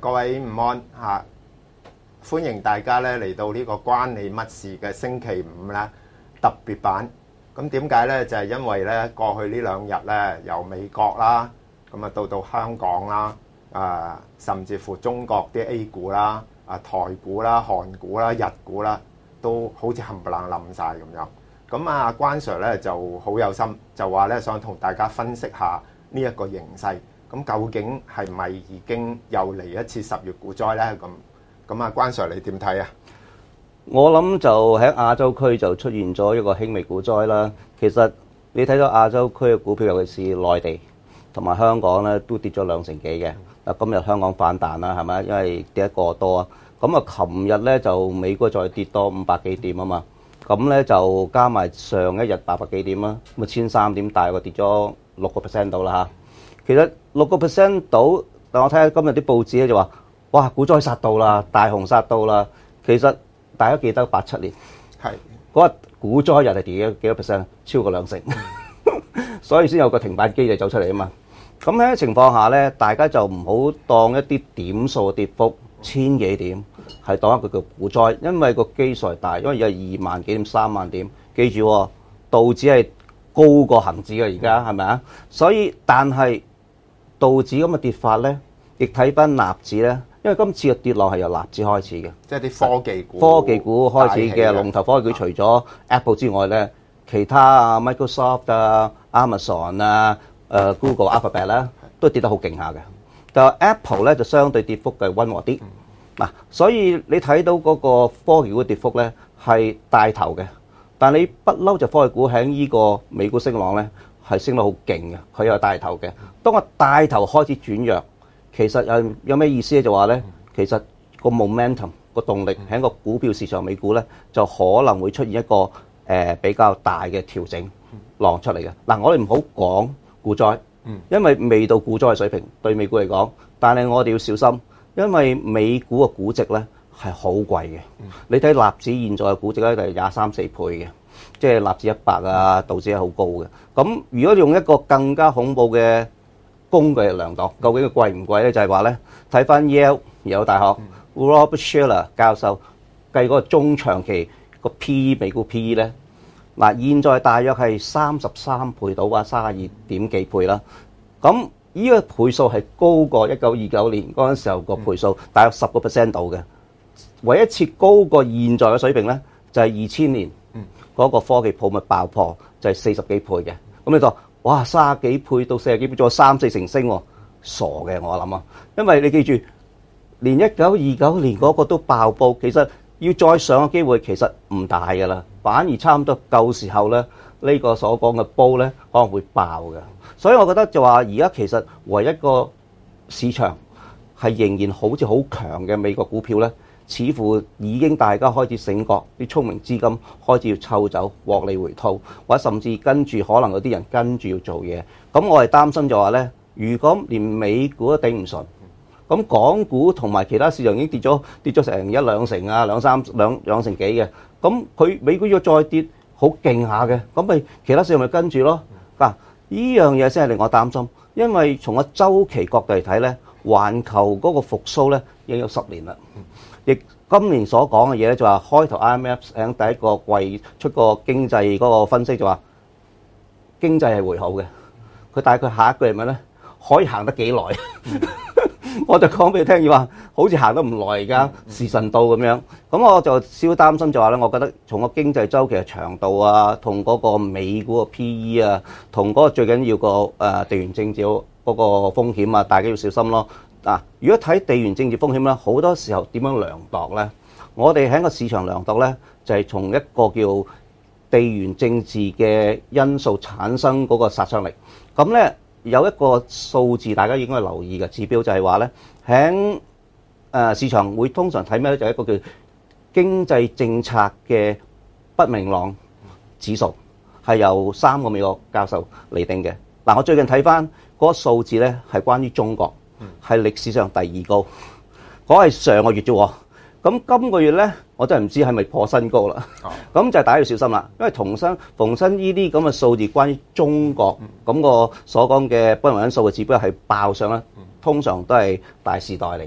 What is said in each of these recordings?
各位午安嚇，歡迎大家咧嚟到呢個關你乜事嘅星期五咧特別版。咁點解咧？就係因為咧過去呢兩日咧，由美國啦，咁啊到香港啦，甚至乎中國啲 A 股啦、台股啦、韓股啦、日股啦，都好似冚唪唥冧晒咁樣。咁關 Sir 咧就好有心，就話咧想同大家分析下呢一個形勢。咁究竟係咪已經又嚟一次10月股災咧？咁關 Sir 你點睇啊？ 我諗就喺亞洲區就出現咗一個輕微股災啦。其實你睇到亞洲區嘅股票，尤其是內地同埋香港咧，都跌咗2成幾嘅。嗱，今日香港反彈啦，係咪？因為跌得過多啊。咁啊，琴日咧就美國再跌多500幾點啊嘛。咁咧就加埋上一日800幾點啦，咁啊1300點，大概跌咗6% 到啦嚇。其實6% 到，但我睇下今日啲報紙咧就話，哇，股災殺到啦，大洪殺到啦。其實大家記得87年， 係嗰日股災日係跌咗幾多 percent？超過2成，所以先有個停板機制走出嚟啊嘛。咁喺情況下咧，大家就唔好當一啲點數跌幅千幾點係當一個叫股災，因為個基數係大，因為有2萬幾點、3萬點。記住，道指係高過恒指嘅而家，係咪啊？所以但係道指咁嘅跌法咧，亦睇翻納指咧，因為今次嘅跌落係由納指開始嘅， 即係啲科技股。 科技股開始嘅龍頭科技股，除咗 Apple 之外咧，其他Microsoft Amazon Google、Alphabet 咧都跌得好勁下嘅。但係 Apple 咧就相對跌幅嘅溫和啲。嗱，所以你睇到嗰個科技股嘅跌幅咧係帶頭嘅，但你不嬲就科技股喺呢個美股升浪咧係升得好勁嘅，佢有帶頭嘅。當個帶頭開始轉弱，其實有咩意思咧？就話咧，其實個 momentum 個動力喺個股票市場美股咧就可能會出現一個比較大嘅調整浪出嚟嘅。嗱，我哋唔好講股災，因為未到股災嘅水平對美股嚟講，但係我哋要小心。因為美股嘅估值咧係好貴嘅，你睇納指現在嘅估值咧就係23-24倍嘅，即係納指100啊，道指係好高嘅。咁如果用一個更加恐怖嘅工具嚟量度，究竟佢貴唔貴咧？就係話咧，睇翻 Yale 大學 Robert Shiller 教授計嗰個中長期個 PE 美股 PE 咧，嗱現在大約係33倍到啊，32點幾倍啦。咁呢個倍數係高過1929年嗰陣時候個倍數，大約10% 度嘅。唯一次高過現在嘅水平咧，就係2000年嗰個科技泡沫爆破，就係40幾倍嘅。咁你就話，哇，30幾倍到40幾倍，仲有3-4成升喎，傻嘅我諗啊！因為你記住，連1929年嗰個都爆煲，其實要再上嘅機會其實唔大㗎啦，反而差唔多夠時候咧，呢個所講嘅煲咧可能會爆嘅。所以我覺得就話而家其實唯一個市場係仍然好似好強嘅美國股票咧，似乎已經大家開始醒覺，啲聰明資金開始要抽走獲利回吐，或者甚至跟住可能有啲人跟住要做嘢。咁我係擔心就話咧，如果連美股都頂唔順，咁港股同埋其他市場已經跌咗成1-2成啊，兩成幾嘅，咁佢美股要再跌好勁下嘅，咁咪其他市場咪跟住咯。嗱，呢樣嘢先係令我擔心，因為從個週期角度嚟睇咧，環球嗰個復甦咧已經有10年啦。亦今年所講嘅嘢咧，就話開頭 IMF 喺第一個季出個經濟嗰個分析就話經濟係回好嘅，佢大概下一句係咩咧？可以行得幾耐？我就講俾你聽，要話好似行得唔耐而家時辰到咁樣。咁我就少擔心就話咧，我覺得從個經濟週期嘅長度啊，同嗰個美股嘅 PE 啊，同嗰個最緊要個地緣政治嗰個風險啊，大家要小心咯。嗱，如果睇地緣政治風險咧，好多時候點樣量度咧？我哋喺個市場量度咧，就係從一個叫地緣政治嘅因素產生嗰個殺傷力。咁咧有一個數字大家應該留意嘅指標就係話咧，喺市場會通常睇咩咧？就係一個叫經濟政策嘅不明朗指數，係由3個美國教授嚟定嘅。嗱，我最近睇翻嗰個數字咧，係關於中國，係歷史上第2高，嗰係上個月啫喎。咁今個月咧，我真係唔知係咪破新高啦。咁就大家要小心啦，因為逢親呢啲咁嘅數字，關於中國咁個所講嘅不明因素嘅指標係爆上咧，通常都係大時代嚟嘅。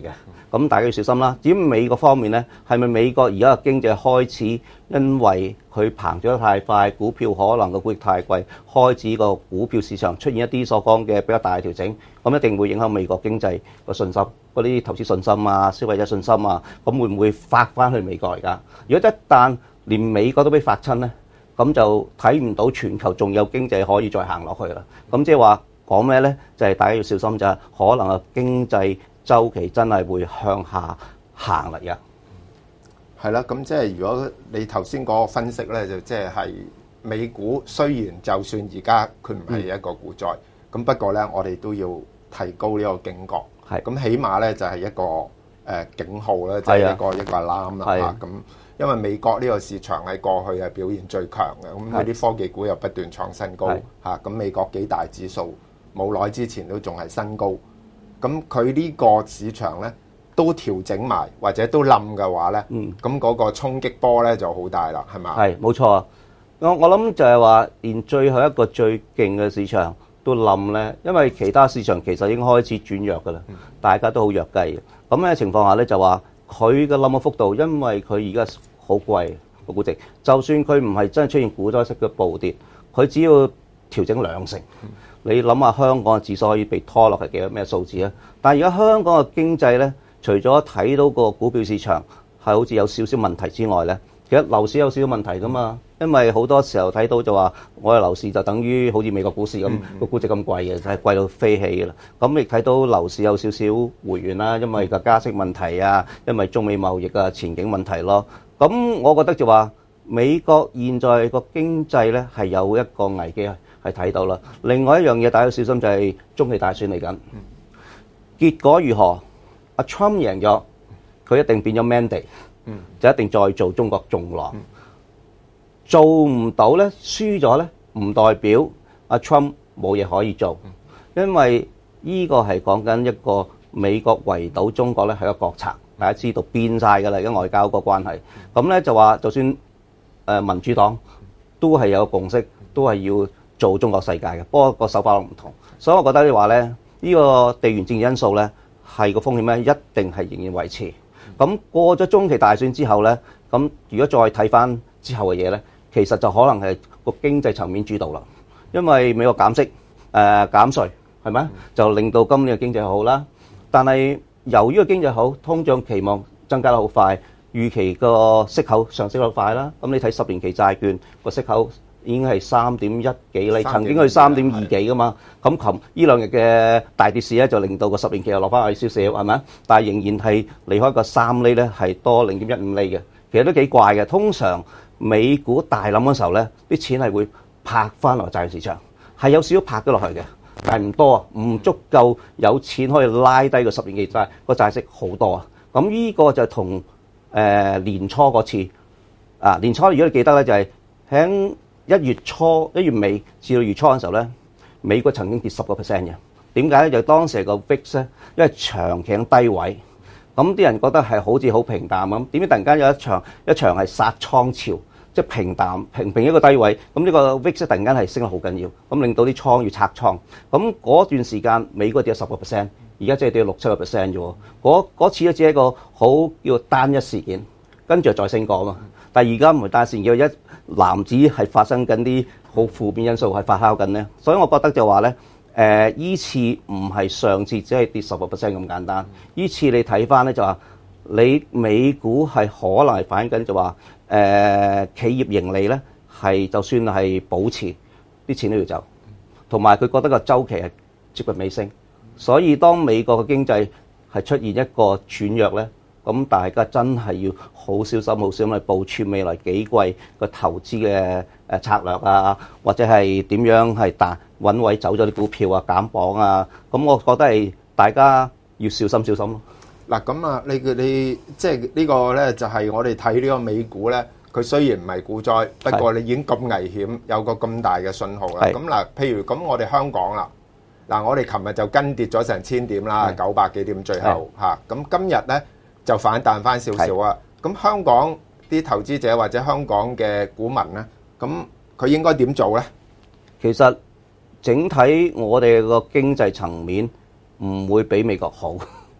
咁大家要小心啦。至於美國方面咧，係咪美國而家嘅經濟開始因為佢膨脹得太快，股票可能個估值太貴，開始個股票市場出現一啲所講嘅比較大嘅調整，咁一定會影響美國經濟個信心，嗰啲投資信心啊、消費者信心啊，咁會唔會發翻去美國而家？如果一旦連美國都俾發親咧，咁就睇唔到全球仲有經濟可以再行落去啦。咁即係話講咩咧？就係大家要小心，就係可能個經濟週期真係會向下行啦。而家係啦，咁即係如果你頭先嗰個分析咧，就即係美股雖然就算而家佢唔係一個股災，咁不過咧我哋都要提高呢個警覺。 係咁起碼咧就係一個警號咧，即係一個alarm啦嚇。咁因為美國呢個市場喺過去係表現最強嘅，咁佢啲科技股又不斷創新高嚇。咁美國幾大指數冇耐之前都仲係新高，咁佢呢個市場咧都調整埋或者都冧嘅話咧，咁嗰個衝擊波咧就好大啦，係嘛？ 係冇錯。我諗就係話，連最後一個最勁嘅市場都冧咧，因為其他市場其實已經開始轉弱㗎啦，大家都好弱雞嘅。咁嘅情況下咧，就話佢嘅冧嘅幅度，因為佢而家好貴個估值，就算佢唔係真係出現股災式嘅暴跌，佢只要調整2成，你諗下香港嘅指數可以被拖落係幾多咩數字啊？但係而家香港嘅經濟咧，除咗睇到個股票市場係好似有少少問題之外咧，其實樓市有少少問題㗎嘛。因為好多時候睇到就話，我哋樓市就等於好似美國股市咁，個估值咁貴嘅，就係貴到飛起嘅啦。咁亦睇到樓市有少少回軟啦，因為個加息問題啊，因為中美貿易啊前景問題咯。咁我覺得就話美國現在個經濟咧係有一個危機係睇到啦。另外一樣嘢大家要小心就係中期大選嚟緊，結果如何？阿 Trump 贏咗，佢一定變咗 mandate，就一定再做中國重狼。做唔到咧，輸咗咧，唔代表阿 Trump 冇嘢可以做，因為呢個係講緊一個美國圍堵中國咧係一個國策，大家知道變晒㗎啦，而家外交個關係。咁咧就話，就算民主黨都係有共識，都係要做中國世界嘅，不過個手法都唔同。所以我覺得你話咧，呢個地緣政治因素咧係個風險咧，一定係仍然維持。咁過咗中期大選之後咧，咁如果再睇翻之後嘅嘢咧，其實就可能係個經濟層面主導啦，因為美國減息、減稅，係咪？就令到今年嘅經濟好啦。但係由於個經濟好，通脹期望增加得好快，預期個息口上升得快啦。咁你睇10年期債券個息口已經係3.1幾厘，曾經去3.2幾噶嘛。咁呢兩日嘅大跌市咧，就令到個10年期又落翻去少少，係咪？但係仍然係離開個3厘咧，係多0.15厘嘅。其實都幾怪嘅，通常美股大冧嗰時候咧，啲錢係會拍翻落債券市場，係有少少拍咗落去嘅，但係唔多啊，唔足夠有錢可以拉低個10年期債個債息好多啊。咁呢個就同年初嗰次年初如果你記得咧，就係喺1月尾至到月初嗰時候咧，美國曾經跌10%嘅。點解咧？就當時個 VIX 咧，因為長期喺低位。咁啲人覺得係好似好平淡咁，點知突然間有一場係殺倉潮，即係平一個低位，咁呢個 VIX 突然間係升得好緊要，咁令到啲倉要拆倉。咁嗰段時間美國跌咗10%，而家即係跌咗6-7%啫喎。嗰次咧只係一個好叫單一事件，跟住再升過啊嘛。但係而家唔係單一事件，一籃子係發生緊啲好負面因素係發酵緊咧，所以我覺得就話咧。依次唔係上次只係跌10%咁簡單，依次你睇翻咧就話，你美股係可能係反映緊就話，企業盈利咧係就算係保持，啲錢都要走，同埋佢覺得個週期係接近尾聲，所以當美國嘅經濟係出現一個轉弱咧，咁大家真係要好小心、好小心去部署未來幾季個投資嘅策略啊，或者係點樣係揾位走咗啲股票啊、減磅啊，咁我覺得係大家要小心咯。 嗱，咁啊，你即係呢個咧，就係我哋睇呢個美股咧，佢雖然唔係股災，不過你已經咁危險，有個咁大嘅信號啦。咁嗱，譬如咁，我哋香港啦，嗱，我哋琴日就跟跌咗成1000點啦，900幾點最後嚇。咁今日咧就反彈翻少少啊。咁香港啲投資者或者香港嘅股民咧，咁佢應該點做咧？ 其實整體我哋個經濟層面唔會比美國好，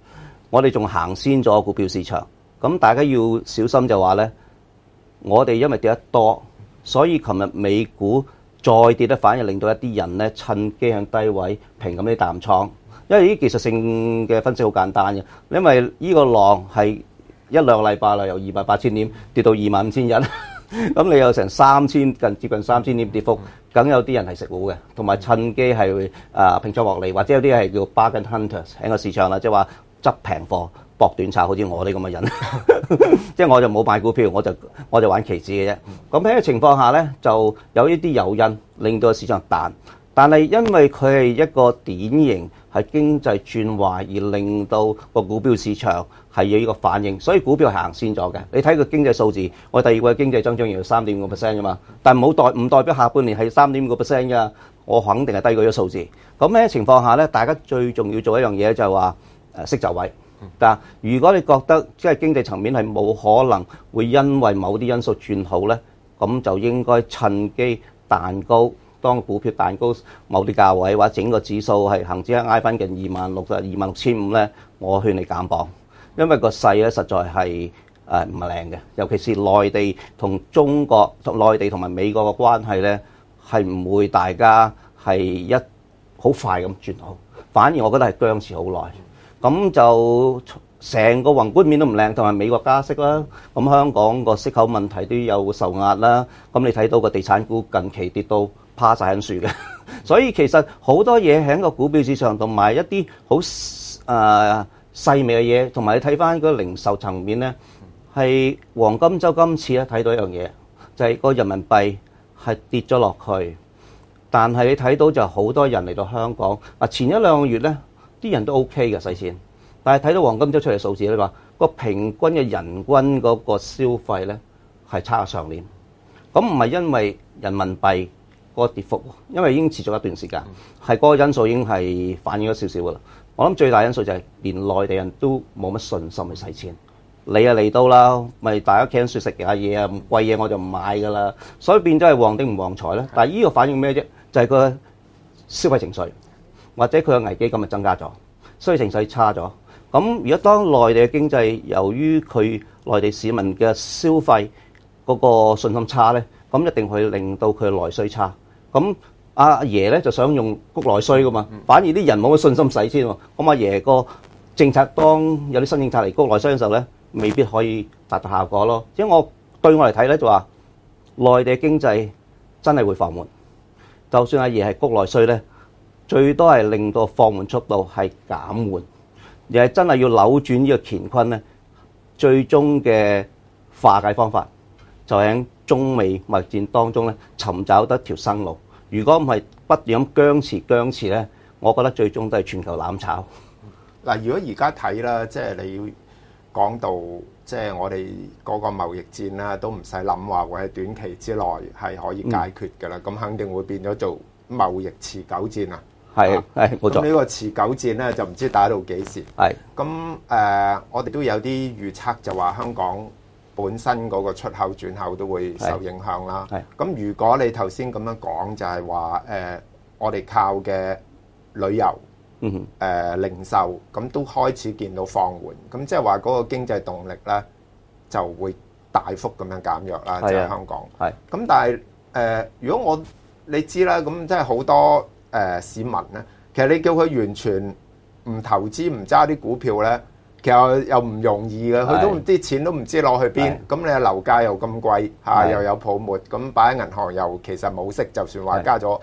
我哋仲行先咗股票市場。咁大家要小心就話咧，我哋因為跌得多，所以琴日美股再跌咧，反而令到一啲人咧趁機向低位平咁啲淡倉。因為呢啲技術性嘅分析好簡單嘅，因為呢個浪係一兩個禮拜啦，由28,000點跌到25,000人，咁你有成接近3000點跌幅，梗有啲人係食糊嘅，同埋趁機係平倉獲利，或者有啲係叫 bargain hunters 喺個市場啦，即係話執平貨搏短炒，好似我呢咁嘅人，即係我就冇買股票，我就玩期指嘅啫。咁喺個情況下咧，就有呢啲誘因令到個市場彈，但係因為佢係一個典型係經濟轉壞而令到個股票市場係有呢個反應，所以股票係行先咗嘅。你睇個經濟數字，我第二季嘅經濟增長要3.5%㗎嘛，但唔代表下半年係3.5%㗎，我肯定係低過呢個數字。咁喺情況下咧，大家最重要做一樣嘢就係話識就位。但如果你覺得即係經濟層面係冇可能會因為某啲因素轉好咧，咁就應該趁機彈高。當股票彈高某啲價位，或者整個指數係恆指挨翻近26,500咧，我勸你減磅，因為個勢咧實在係唔係靚嘅，尤其是內地同中國、內地同埋美國嘅關係咧，係唔會大家係一好快咁轉好，反而我覺得係僵持好耐。咁就成個宏觀面都唔靚，同埋美國加息啦，咁香港個息口問題都有受壓啦。咁你睇到個地產股近期跌到趴晒喺樹嘅，所以其實好多嘢喺個股票市場同埋一啲好細微嘅嘢，同埋你睇翻個零售層面咧，係黃金週今次咧睇到一樣嘢，就係個人民幣係跌咗落去，但係你睇到就好多人嚟到香港啊，前一兩個月咧啲人都 OK 嘅使錢，但係睇到黃金週出嚟數字咧話個平均嘅人均嗰個消費咧係差過上年，咁唔係因為人民幣個跌幅，因為已經持續一段時間，係嗰個因素已經係反映咗少少噶啦。我諗最大因素就係連內地人都冇乜信心去使錢。你啊嚟到啦，咪大家企喺雪食下嘢啊，唔貴嘢我就唔買噶啦。所以變咗係旺定唔旺財咧。但係呢個反映咩啫？就係個消費情緒，或者佢嘅危機感咪增加咗，消費情緒差咗。咁如果當內地嘅經濟由於佢內地市民嘅消費嗰個信心差咧，咁一定會令到佢內需差。咁阿爺咧就想用谷內需噶嘛，反而啲人冇乜信心使錢喎。咁阿爺個政策當有啲新政策嚟谷內需嘅時候咧，未必可以達到效果咯。即係對我嚟睇咧，就話內地經濟真係會放緩。就算阿爺係谷內需咧，最多係令到放緩速度係減緩，而係真係要扭轉呢個乾坤咧，最終嘅化解方法就喺中美貿易戰當中咧尋找得條生路。如果唔係不斷咁僵持咧，我覺得最終都係全球攬炒。 嗱，如果而家睇啦，即係你講到即係我哋嗰個貿易戰啦，都唔使諗話會喺短期之內係可以解決㗎啦。咁肯定會變咗做貿易持久戰啊。 係冇錯。 呢個持久戰咧就唔知打到幾時。係。咁我哋都有啲預測就話香港本身嗰個出口轉口都會受影響啦。咁如果你頭先咁樣講，就係話我哋靠嘅旅遊、零售，咁都開始見到放緩。咁即係話嗰個經濟動力咧就會大幅咁樣減弱啦。即係香港。係。咁但係如果你知啦，咁即係好多市民咧，其實你叫佢完全唔投資、唔揸啲股票咧，其實又唔容易嘅，佢都啲錢都唔知攞去邊。咁你樓價又咁貴嚇，又有泡沫，咁擺喺銀行又其實冇息，就算話加咗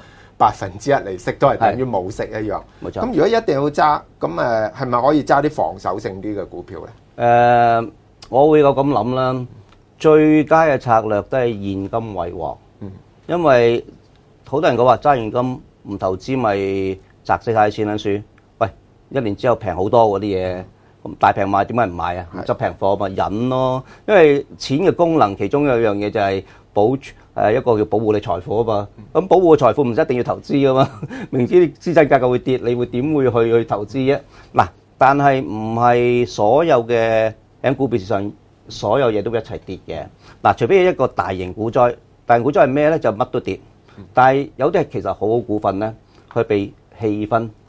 1%利息，都係等於冇息一樣。冇錯。咁如果一定要揸，咁係咪可以揸啲防守性啲嘅股票咧？ 我會咁諗啦，最佳嘅策略都係現金為王。因為好多人講話揸現金唔投資咪砸死晒錢啦，輸。喂，1年之後平好多嗰啲嘢。咁大平賣點解唔買啊？執平貨咪忍咯，因為錢嘅功能其中有一樣嘢就係一個叫保護你財富啊嘛。咁保護嘅財富唔一定要投資噶嘛，明知資產價格會跌，你會點會去投資啫？嗱，但係唔係所有嘅喺股票市場所有嘢都會一齊跌嘅。嗱，除非一個大型股災，大型股災係咩咧？就乜都跌。但係有啲係其實好好股份咧，佢被氣氛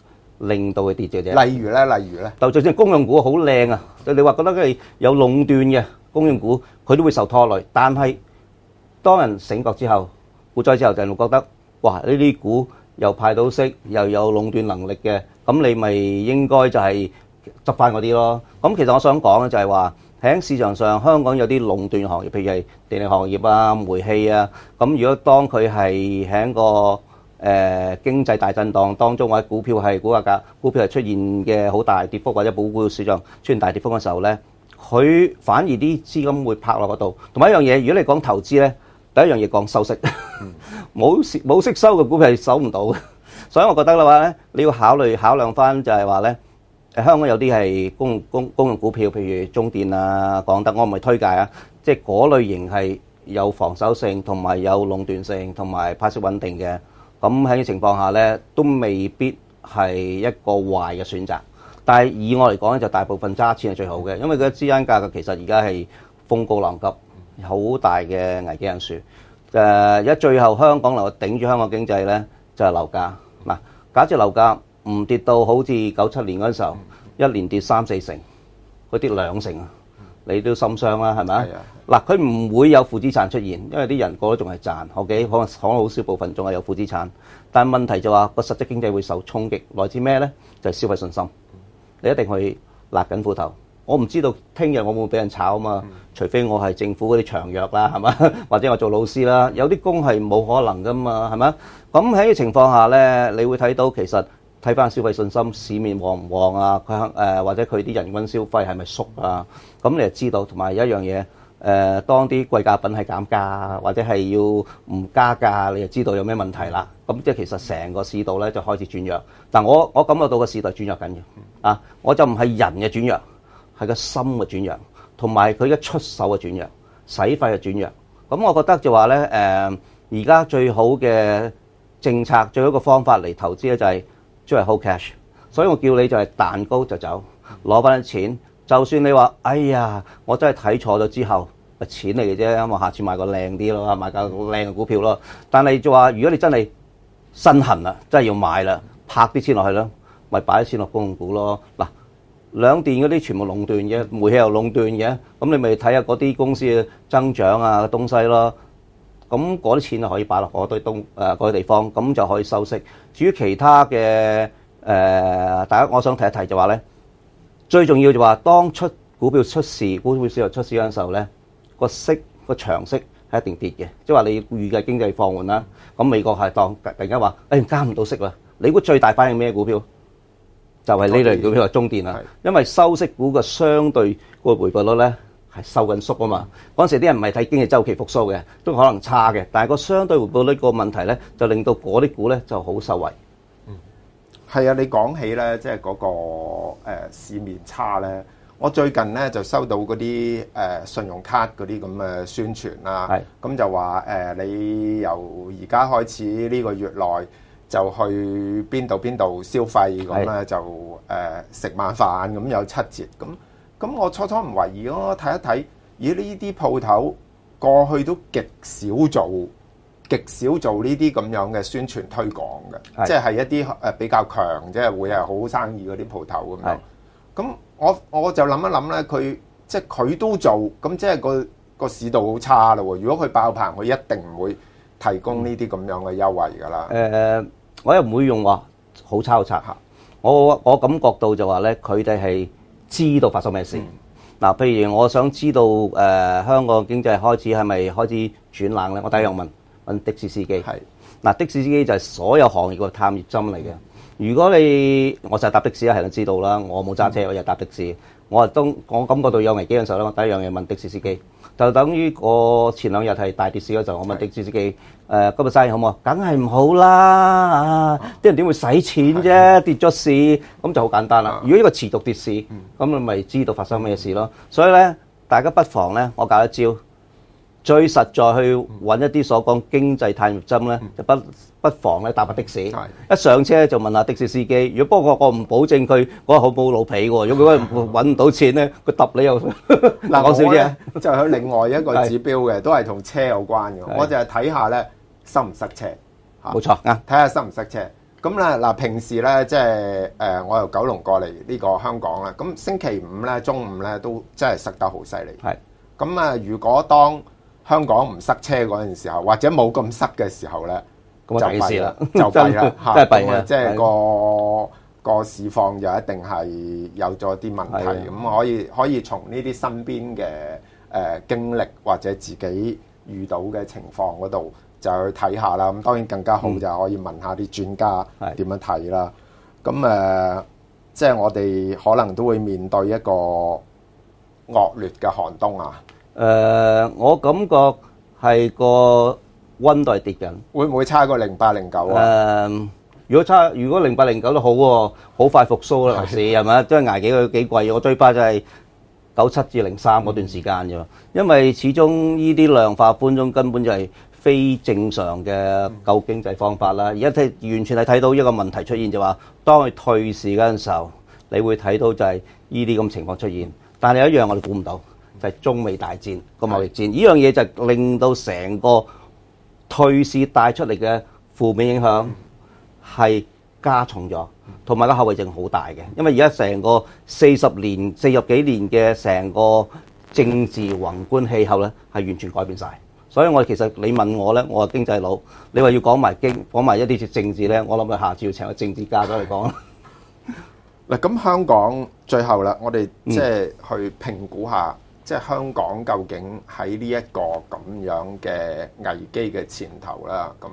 令到佢跌嘅啫。 例如咧， 就算公用股好靚啊，你話覺得佢係有壟斷嘅公用股，佢都會受拖累。但係當人醒覺之後，股災之後，就會覺得哇，呢啲股又派到息，又有壟斷能力嘅，咁你咪應該就係執翻嗰啲咯。咁其實我想講咧，就係話喺市場上，香港有啲壟斷行業，譬如係電力行業啊、煤氣啊。咁如果當佢係喺個經濟大震盪當中，或者股票係出現嘅好大跌幅，或者股票市場出現大跌幅嘅時候咧，佢反而啲資金會拍落嗰度。同埋一樣嘢，如果你講投資咧，第一樣嘢講收息，冇息收嘅股票係收唔到嘅。所以我覺得嘅話咧，你要考量翻就係話咧，香港有啲係公用股票，譬如中電啊、港燈，我唔係推介啊，即係嗰類型係有防守性同埋有壟斷性同埋派息穩定嘅。咁喺呢情況下咧，都未必係一個壞嘅選擇。但係以我嚟講咧，就大部分揸錢係最好嘅，因為佢資產價格其實而家係風高浪急，好大嘅危機因素。而家最後香港能夠頂住香港經濟咧，就係樓價。嗱，假設樓價唔跌到好似97年嗰陣時候，一年跌3-4成，佢跌2成啊！你都心傷啦，係咪啊？嗱，佢唔會有負資產出現，因為啲人個都仲係賺，OK，可能好少部分仲係有負資產。但係問題就話個實質經濟會受衝擊，來自咩咧？就係消費信心。你一定去勒緊褲頭。我唔知道聽日我會唔會俾人炒啊嘛？除非我係政府嗰啲長約啦，係嘛？或者我做老師啦，有啲工係冇可能噶嘛，係咪？咁喺呢個情況下咧，你會睇到其實睇翻消費信心，市面旺唔旺啊？或者佢啲人均消費係咪縮啊？咁你就知道。同埋有一樣嘢，當啲貴價品係減價或者係要唔加價，你就知道有咩問題啦。咁即係其實成個市道咧就開始轉弱。但我感覺到個市道轉弱緊嘅啊，我就唔係人嘅轉弱，係個心嘅轉弱，同埋佢嘅出手嘅轉弱，使費嘅轉弱。咁我覺得就話咧，而家最好嘅政策，最好嘅方法嚟投資咧就係即係 hold cash。所以我叫你就係彈高就走，攞翻啲錢。就算你話，哎呀，我真係睇錯咗之後，係錢嚟嘅啫，咁我下次買個靚啲咯，買個靚嘅股票咯。但係就話，如果你真係身痕啦，真係要買啦，拍啲錢落去啦，咪擺啲錢落公用股咯。嗱，兩電嗰啲全部壟斷嘅，煤氣又壟斷嘅，咁你咪睇下嗰啲公司嘅增長啊東西咯。咁嗰啲錢就可以擺落嗰堆嗰啲地方，咁就可以收息。至於其他嘅大家我想提一提就話咧，最重要就話當股票出事，股票市場出事嗰陣時候咧，個長息係一定跌嘅，即係話你預計經濟放緩啦。咁美國係突然間話，加唔到息啦，你估最大反應咩股票？就係呢類股票係中電啦，因為收息股嘅相對個回報率咧係收緊縮啊嘛。嗰陣時啲人唔係睇經濟週期復甦嘅，都可能差嘅，但係個相對回報率個問題咧，就令到嗰啲股咧就好受惠。 係啊，你講起咧，即係嗰個市面差咧，我最近咧就收到嗰啲信用卡嗰啲咁嘅宣傳啦，咁就話你由而家開始呢個月內就去邊度消費咁咧，就食晚飯咁有7折咁我初唔懷疑咯，睇一睇，咦呢啲鋪頭過去都極少做呢啲咁樣嘅宣傳推廣嘅，即係一啲比較強，即係會係好生意嗰啲鋪頭咁樣。咁我就諗一諗咧，佢都做，咁即係個市道好差咯喎。如果佢爆棚，佢一定唔會提供呢啲咁樣嘅優惠㗎啦。 我又唔會用話好差嚇。我感覺到就話咧，佢哋係知道發生咩事。嗱，譬如我想知道香港經濟係咪開始轉冷咧？我第一樣問的士司機。嗱，的士司機就係所有行業個探熱針嚟嘅。如果我就係搭的士啦，係都知道啦。我冇揸車，我又搭的士。我感覺到有危機嘅時候咧，我第一樣嘢問的士司機，就等於我前2日係大跌市嗰陣，我問的士司機今日生意好唔好？梗係唔好啦！啲人點會使錢啫？跌咗市咁就好簡單啦。如果呢個持續跌市，咁你咪知道發生咩事咯。所以咧，大家不妨咧，我教一招，最實在去揾一啲所講經濟探熱針咧，就不妨咧搭下的士，一上車就問下的士司機。如果不過我唔保證佢嗰日好冇老皮喎，如果佢揾唔到錢咧，佢揼你又嗱講笑啫。 就係另外一個指標嘅，都係同車有關嘅。我就係睇下咧塞唔塞車， 冇錯啊， 睇下塞唔塞車。 咁咧嗱，平時咧即係我由九龍過嚟呢個香港啦，咁星期五咧中午咧都真係塞得好犀利。 係咁啊，如果當香港唔塞車嗰陣時候，或者冇咁塞嘅時候咧， 咁啊，大事啦， 就弊啦嚇， 真係弊啊！ 即係個市況就一定係有咗啲問題。咁可以從呢啲身邊嘅經歷或者自己遇到嘅情況嗰度就去睇下啦。咁當然更加好就可以問下啲專家點樣睇啦。咁即係我哋可能都會面對一個惡劣嘅寒冬啊。 我感覺係個溫度係跌緊， 會唔會差過08、09啊？ 如果08、09都好喎，好快復甦啦，是係咪？都係捱幾季。我最怕就係97至03嗰段時間啫，因為始終呢啲量化寬鬆根本就係非正常嘅救經濟方法啦。而家完全係睇到一個問題出現，就話當佢退市嗰陣時候，你會睇到就係呢啲咁情況出現。但係有一樣我哋估唔到，就係中美大戰個貿易戰，呢樣嘢就令到成個退市帶出嚟嘅負面影響係加重咗，同埋個後遺症好大嘅。因為而家成個40幾年嘅成個政治宏觀氣候咧，係完全改變晒。所以我其實你問我咧，我係經濟佬，你話要講埋一啲政治咧，我諗佢下次要請個政治家咗嚟講啦。 嗱，咁香港最後啦，我哋即係去評估下，即係香港究竟喺呢一個咁樣嘅危機嘅前頭啦，咁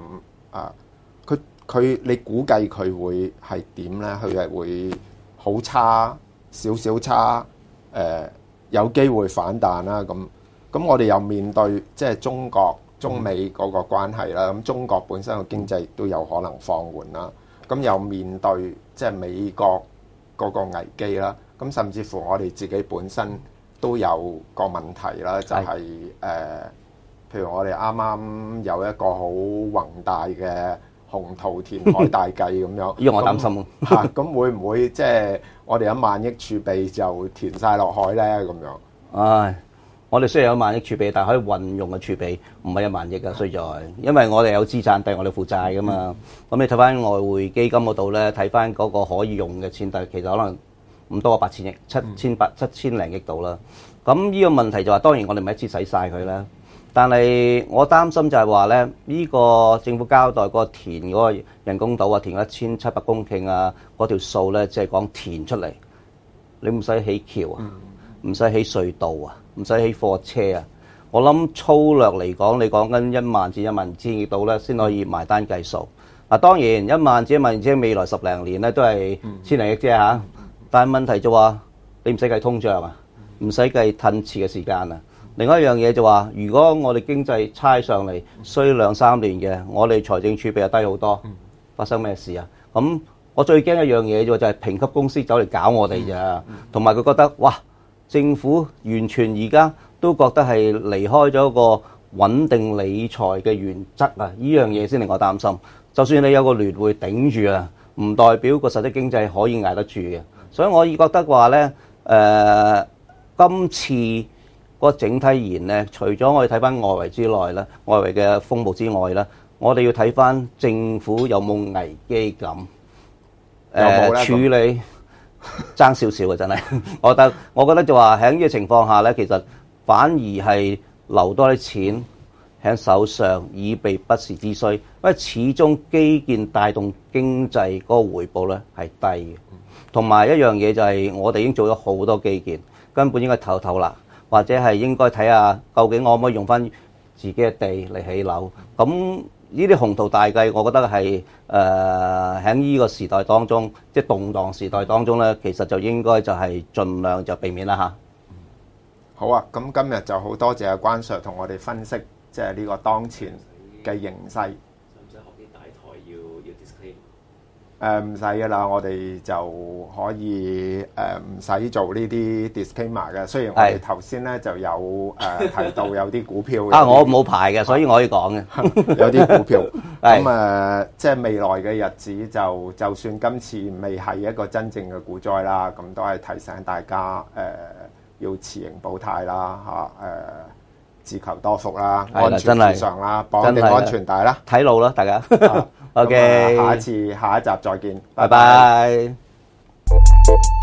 你估計佢會係點咧？佢係會好差、少少差，有機會反彈啦。咁我哋又面對即係中美嗰個關係啦。咁中國本身嘅經濟都有可能放緩啦。咁又面對即係美國嗰個危機啦。咁甚至乎我哋自己本身都有個問題啦，就係譬如我哋啱啱有一個好宏大嘅鴻圖填海大計咁樣， 呢個我擔心嚇。咁會唔會即係我哋1萬億儲備就填晒落海咧？咁樣？ 唉，我哋雖然有1萬億儲備，但係可以運用嘅儲備唔係1萬億㗎，衰在，因為我哋有資產，但係我哋負債㗎嘛。咁你睇翻外匯基金嗰度咧，睇翻嗰個可以用嘅錢，但係其實可能唔多過8000億，7千零億度啦。咁呢個問題就話，當然我哋唔係一次使晒佢啦。但係我擔心就係話咧，呢個政府交代嗰個填嗰個人工島啊，填1700公頃啊，嗰條數咧，即係講填出嚟，你唔使起橋啊，唔使起隧道啊，唔使起貨車啊。我諗粗略嚟講，你講緊1萬至12000億度咧，先可以埋單計數。嗱，當然1萬至12000億未來10零年咧都係千零億啫嚇。但係問題就話你唔使計通脹啊，唔使計褪遲嘅時間啊。另外一樣嘢就話，如果我哋經濟差上嚟，需2、3年嘅，我哋財政儲備又低好多，發生咩事啊？咁我最驚一樣嘢就係評級公司走嚟搞我哋咋，同埋佢覺得哇，政府完全而家都覺得係離開咗個穩定理財嘅原則啊！呢樣嘢先令我擔心。就算你有個聯會頂住啊，唔代表個實質經濟可以捱得住嘅。所以我覺得話咧，今次個整體而言咧，除咗我哋睇翻外圍之內咧，外圍嘅風暴之外咧，我哋要睇翻政府有冇危機感，處理爭少少嘅真係。我覺得就話喺呢個情況下咧，其實反而係留多啲錢喺手上，以備不時之需。因為始終基建帶動經濟嗰個回報咧係低嘅，同埋一樣嘢就係我哋已經做咗好多基建，根本應該唞啦。或者係應該睇下究竟我可唔可以用翻自己嘅地嚟起樓？咁呢啲宏圖大計，我覺得係喺呢個時代當中，即係動盪時代當中咧，其實就應該就係盡量就避免啦嚇。 好啊，咁今日就好多謝阿關 Sir 同我哋分析，即係呢個當前嘅形勢。 使唔使學啲大台要 disclaim？ 唔使噶啦，我哋就可以唔使做呢啲 disclaimer 嘅。雖然我哋頭先咧就有提到有啲股票啊，我冇牌嘅，所以我可以講嘅。 有啲股票咁即係未來嘅日子就算今次未係一個真正嘅股災啦，咁都係提醒大家要持盈保泰啦嚇自求多福啦， 係啦安全至上啦，綁定真係安全帶啦。 睇路啦，大家。 啊咁 OK， 下一集再見， 拜拜。